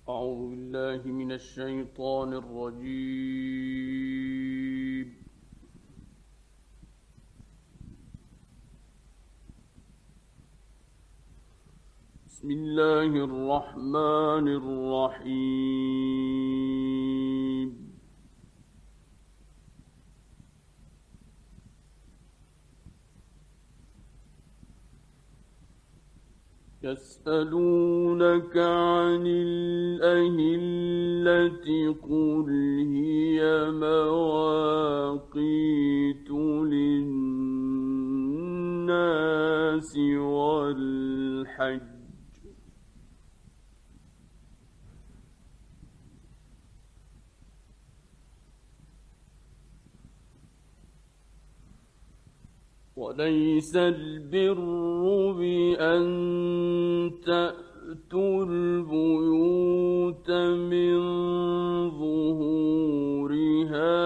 أعوذ بالله من الشيطان الرجيم. بسم الله الرحمن الرحيم. يسألونك عن الأهلة قل هي مواقيت للناس والحج وليس البر بأن تأتوا البيوت من ظهورها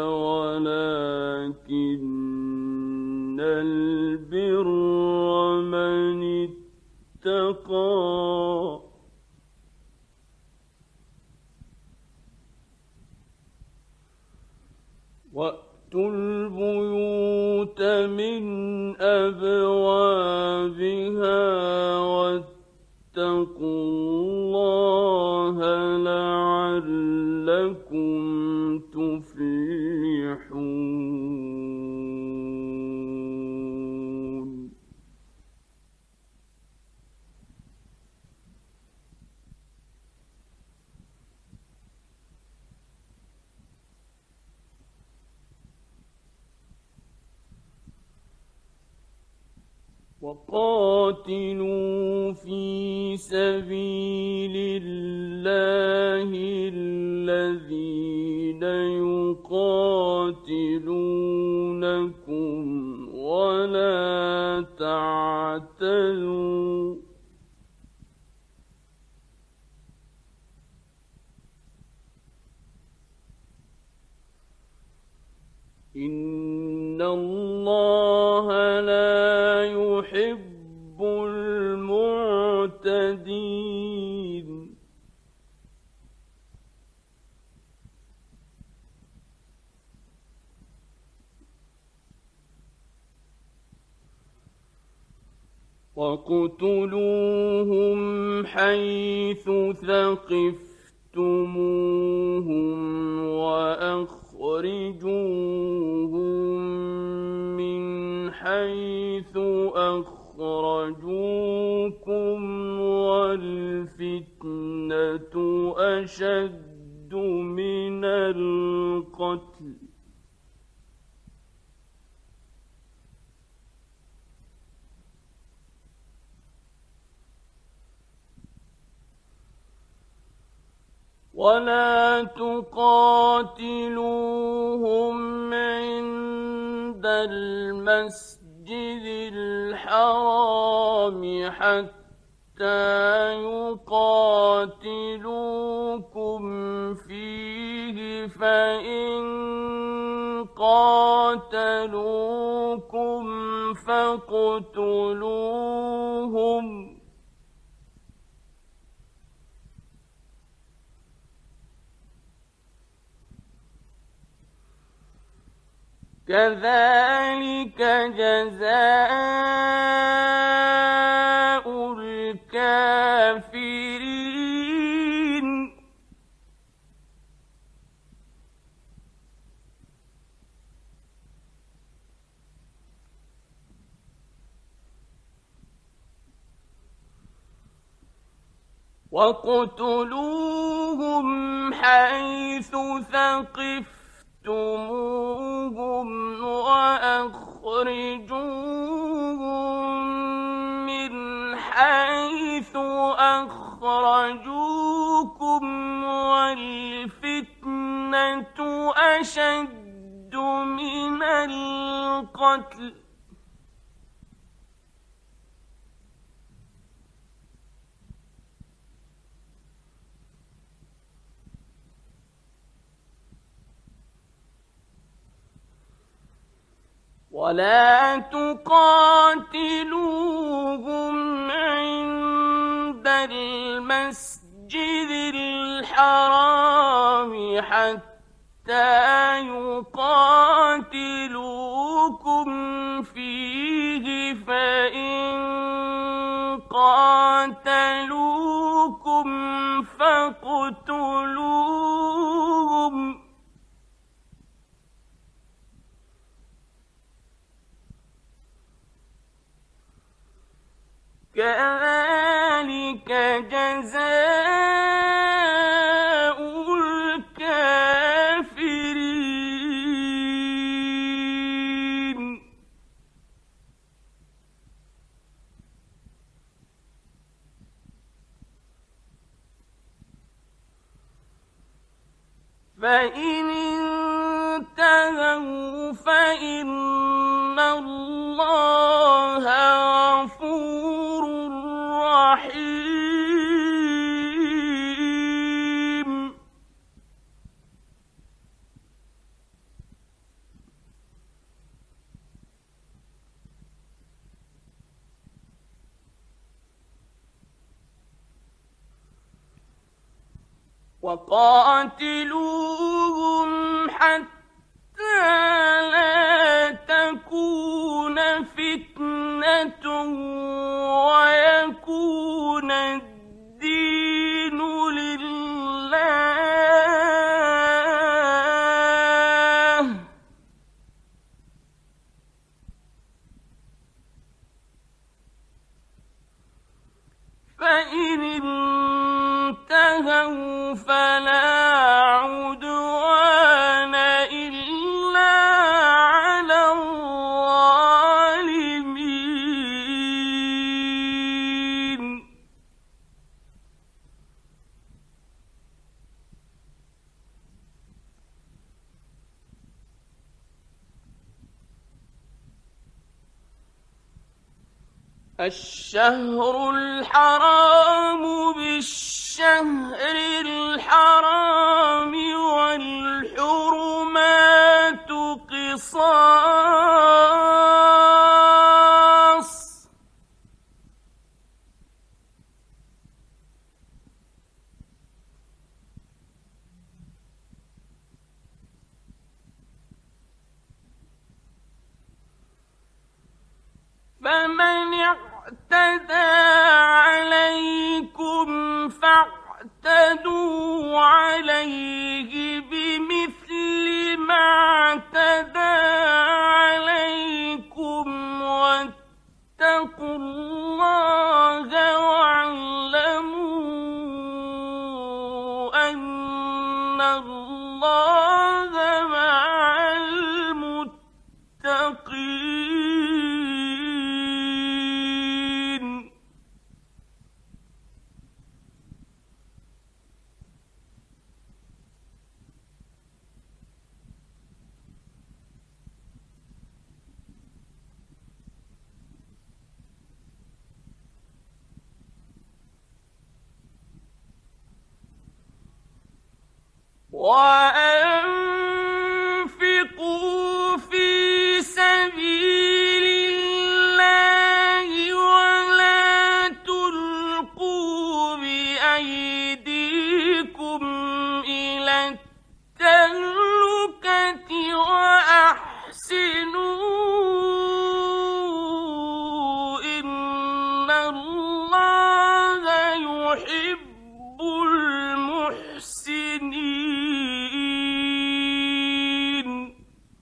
ولكن البر من اتقى وأتوا البيوت من أبوابها واتقوا الله لعلكم تفلحون. وقاتلوا في سبيل الله الذين يقاتلونكم ولا تعتدوا إن الله لا يحب المعتدين. وَاقْتُلُوهُمْ حَيْثُ ثَقِفْتُمُوهُمْ وَأَخْرِجُوهُمْ مِنْ حَيْثُ أَخْرَجُوكُمْ وَالْفِتْنَةُ أَشَدُّ مِنَ الْقَتْلِ ولا تقاتلوهم عند المسجد الحرام حتى يقاتلوكم فيه فإن قاتلوكم فاقتلوهم كذلك جزاء الكافرين. واقتلوهم حيث ثقفتموهم وأخرجوهم من حيث أخرجوكم والفتنة أشد من القتل ولا تقاتلوهم عند المسجد الحرام حتى يقاتلوكم فيه، فإن قاتلوكم فاقتلوهم، كذلك جزاء الكافرين. فإن انتهوا فإن الله غفور رحيم. وقاتلوهم حتى لا تكون فتنة ويكون الدين لله، فإن انتهوا فلا عدوان إلا على الظالمين. الشهر الحرام بالشهر الحرام والحرمات قصاص، فمن اعتدى عليكم فاعتدوا عليه بمثل ما اعتدى عليكم، واتقوا الله واعلموا أن الله مع المتقين. وأنفقوا في سبيل الله ولا تلقوا بأيديكم إلى التهلكة وأحسنوا إن الله يحب المحسنين.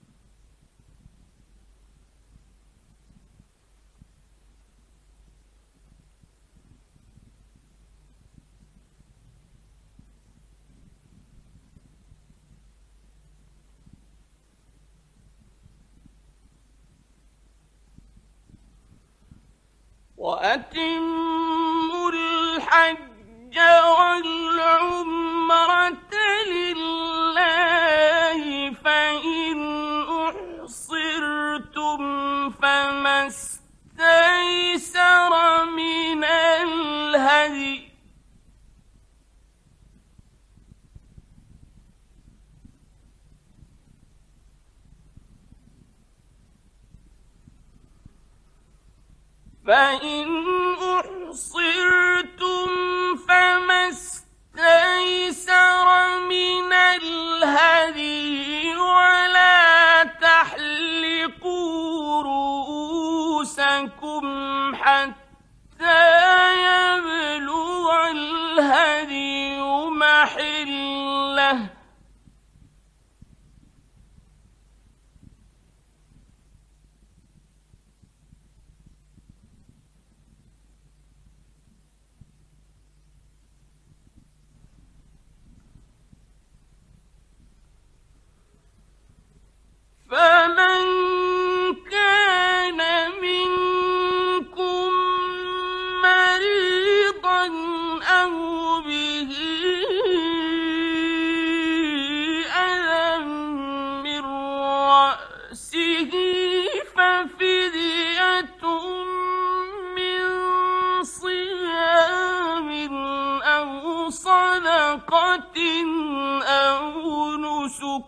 وأتموا الحج والعمرة لله، فإن أحصرتم فما استيسر من الهدي، فإن أحصرتم فما استيسر محله فمن كان منكم مريضا أو به أذى من رأسه ففدية من صيام أو صدقة أو نسك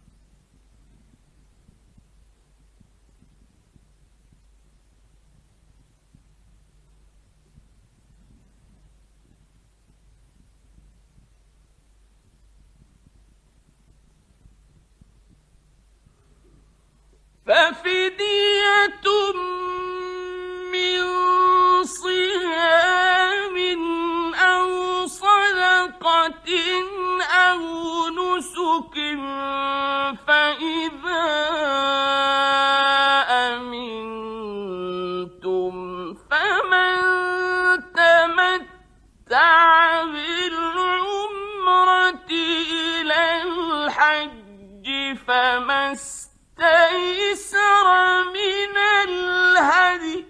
ففدية من صيام أو صدقة أو نسك فإذا أمنتم فمن تمتع بالعمرة إلى الحج فما استيسر من الهدي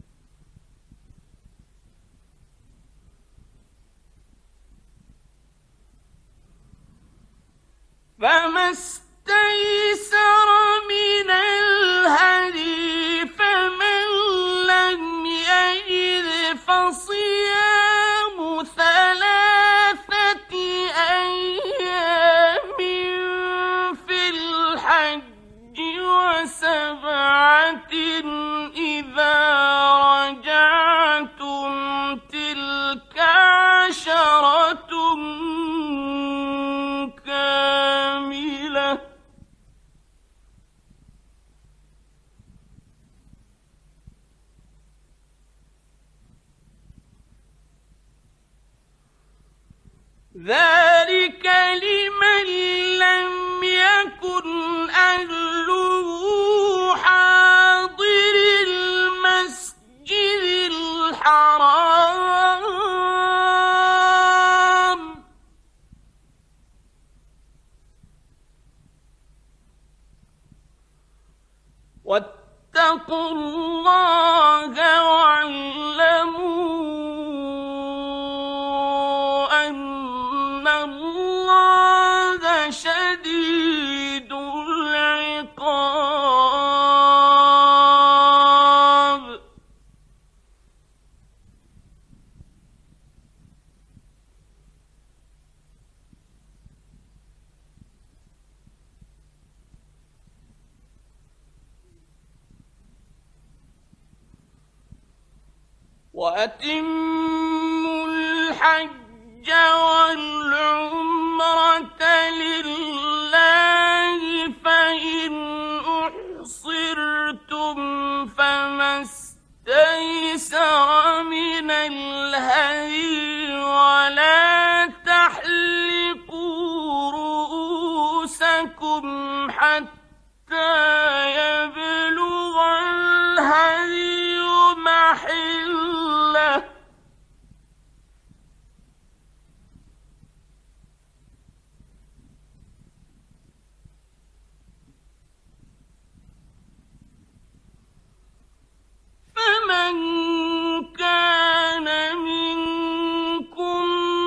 فمن لم يجد فصيام 3 أيام في الحج و7 إذا رجعتم تلك 10 كاملة ذلك لمن لم يكن أهله حاضر المسجد الحرام واتقوا الله واعلموا أن الله شديد العقاب وأتموا الحج والعمرة لله فإن أحصرتم فما استيسر من الهدي ولا تحلقوا رؤوسكم حتى يبلغ الهدي محله فمن كان منكم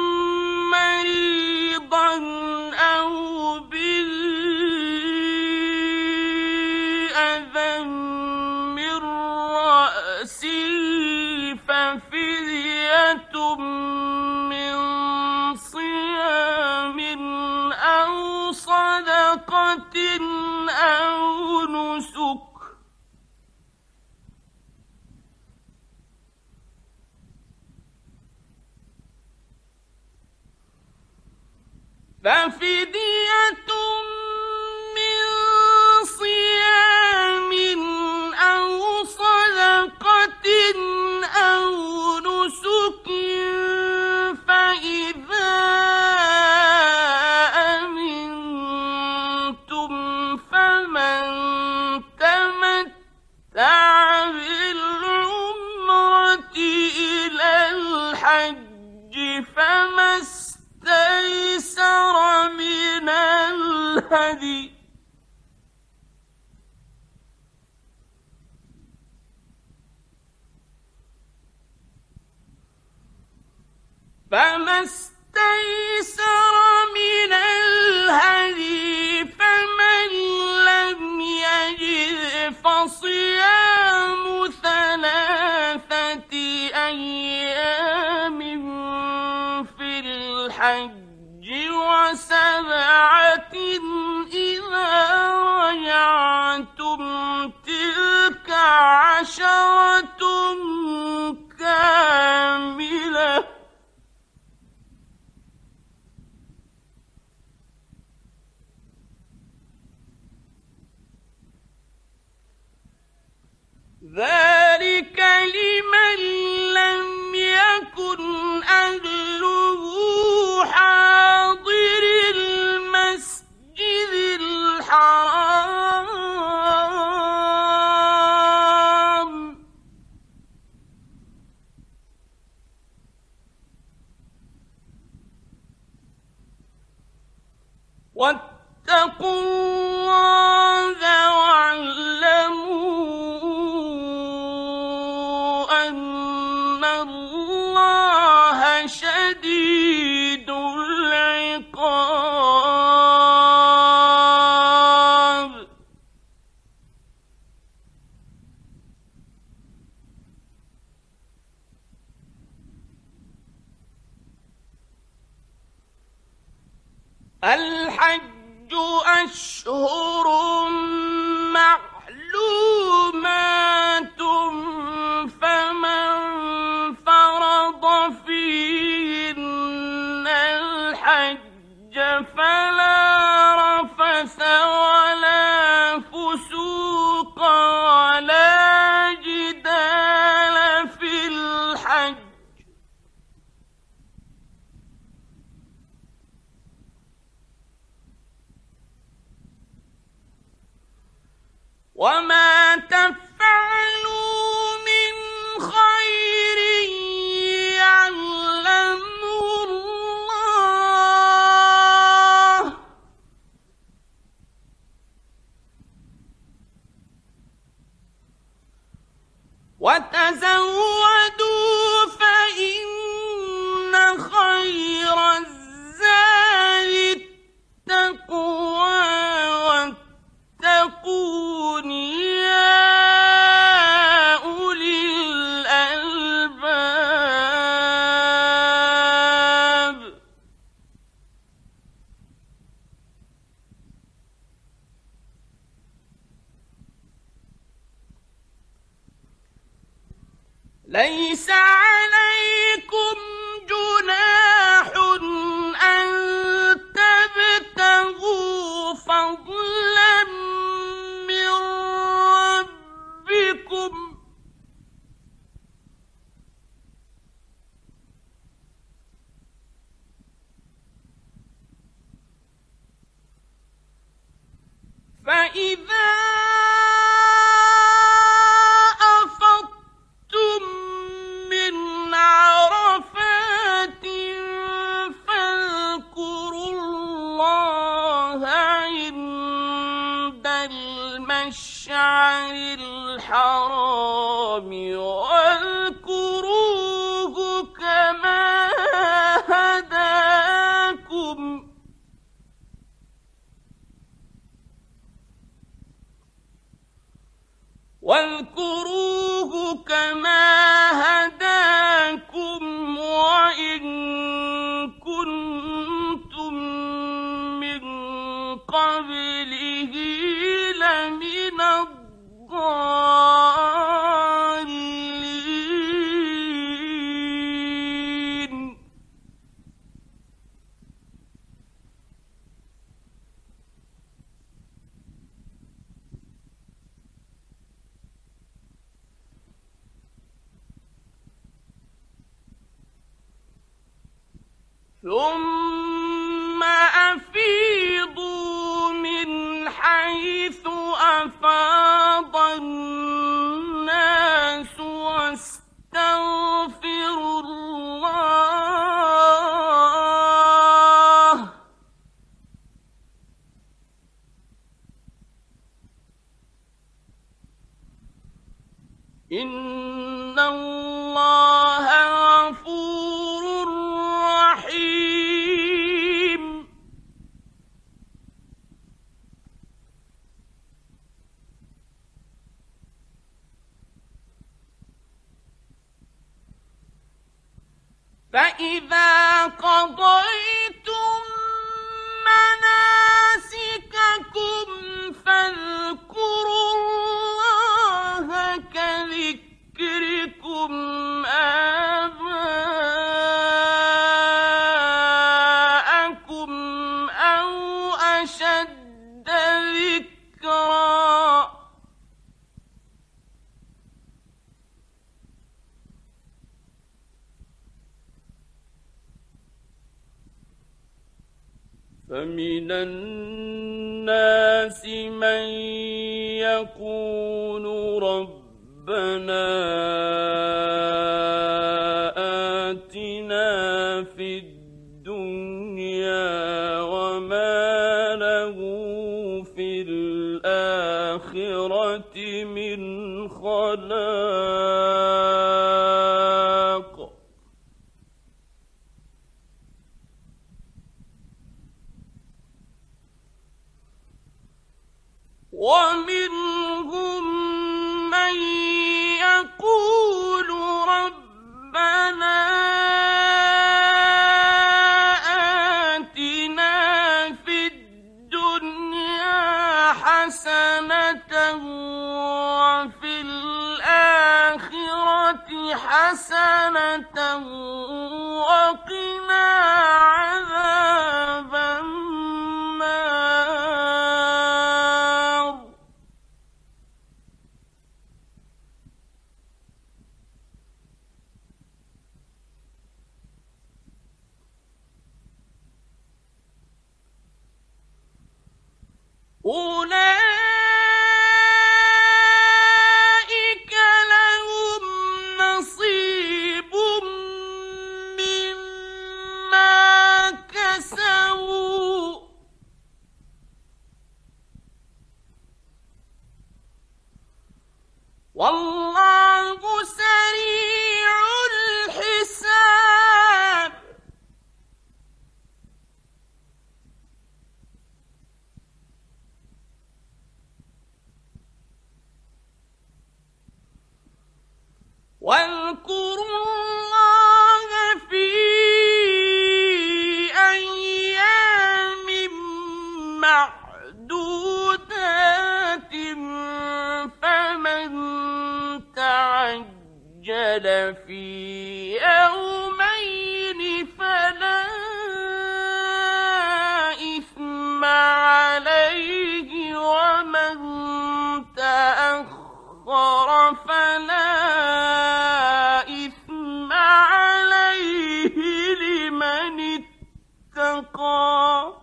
مريضا أو به أذى من رأسه ففدية من صيام أو صدقة أو نسك ففدية من صيام أو صدقة أو نسك فإذا الهدي فما استيسر من الهدي فمن لم يجد فصيام 3 أيام في الحج و7 إذا رجعتم تلك 10 كاملة ذلك لمن لم يكن أهله حاضر المسجد الحرام واتقوا الله واعلموا أن الله شديد العقاب الحج أشهر معلومات فمن فرض فيهن الحج فلا رفث ولا فسوق ولا جدال في الحج وما تفعلوا من خير يعلمه الله وتزودوا فإن خير الزاد التقوى واتقون يا أولي الألباب ليس عليكم جناح أن تبتغوا فضلا من ربكم فإذا أفضتم من عرفات فاذكروا الله عند المشعر الحرام واذكروه كما هداكم وإن كنتم من قبله لمن الضالين ثم أفيضوا من حيث أفاض الناس واستغفروا الله إن الله غفور رحيم. فإذا قضيتم مناسككم فاذكروا الله كذكركم آباءكم أو أشد ذكرا. فمن الناس من يقول ربنا آتنا في الدنيا وما له في الآخرة من خلاق. ومنهم من يقول ربنا آتنا في الدنيا حسنة وفي الآخرة حسنة وقنا عذاب النار. أولئك لهم نصيب مما كسبوا والله سريع الحساب. واذكروا الله في أيام معدودات فمن تعجل في يومين فلا إثم عليه ومن تأخر فلا إثم عليه لمن اتقى.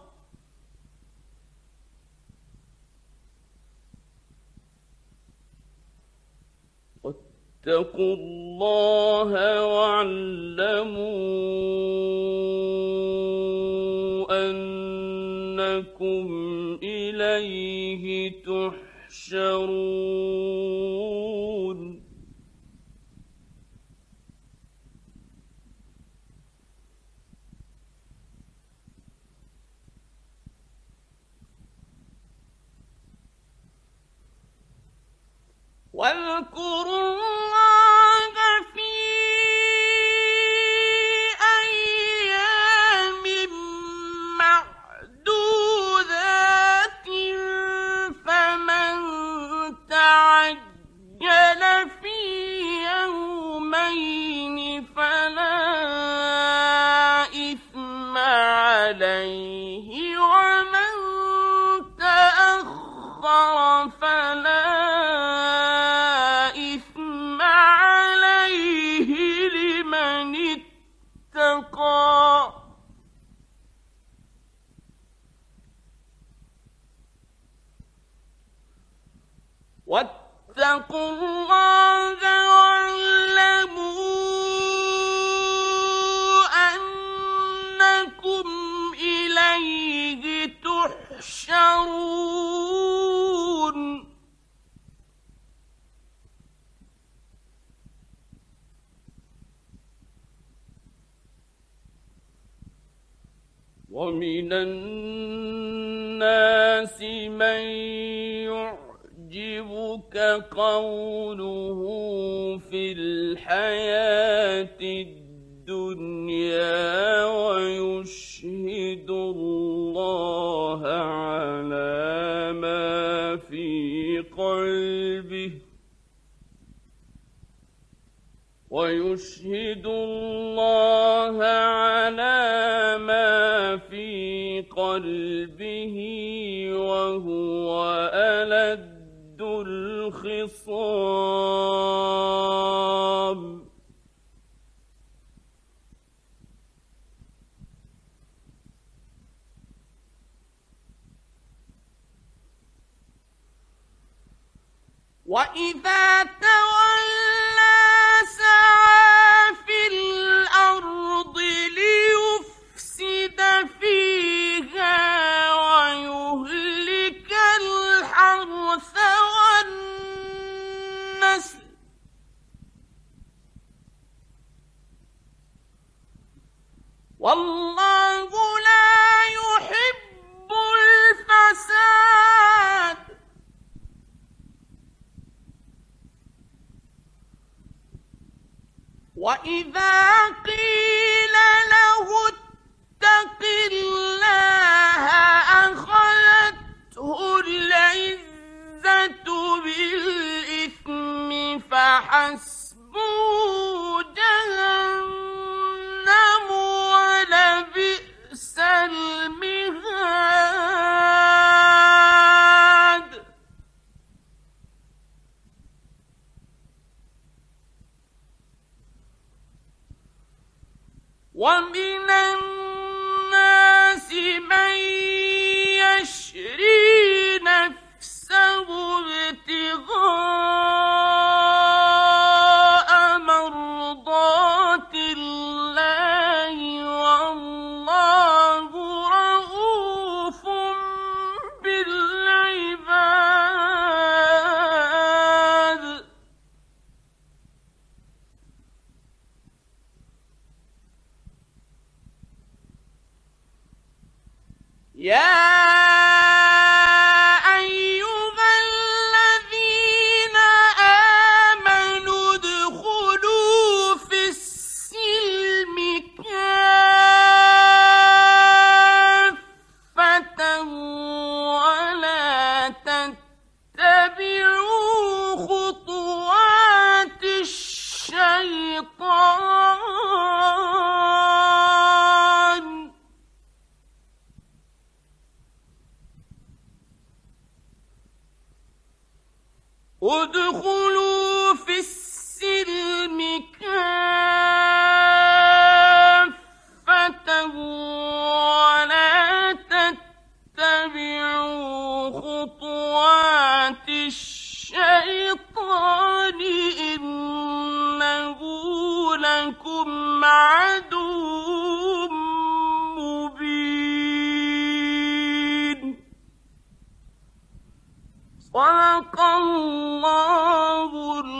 واتقوا الله واعلموا أنكم إليه تحشرون. واذكروا الله في أيام معدودات فمن تعجل في يومين فلا إثم عليه ومن تأخر فلا واتقوا الله واعلموا أنكم إليه تحشرون. ومن الناس من يعجبك قوله في الحياة الدنيا ويشهد الله على ما في قلبه وهو ألد الخصام. وإذا تولى سعى في الأرض ليفسد فيها ويهلك الحرث والنسل والله لا يحب الفساد. وإذا قيل له اتق الله أخذته العزة بالإثم فحسبه جهنم ولبئس المهاد. ومن الناس من يشري نفسه ابتغاء مرضات الله والله رؤوف بالعباد. يا أيها الذين آمنوا ادخلوا في السلم كافة ولا تتبعوا خطوات الشيطان ادخلوا في السلم كافة ولا تتبعوا خطوات الشيطان إنه لكم عدو مبين. صدق الله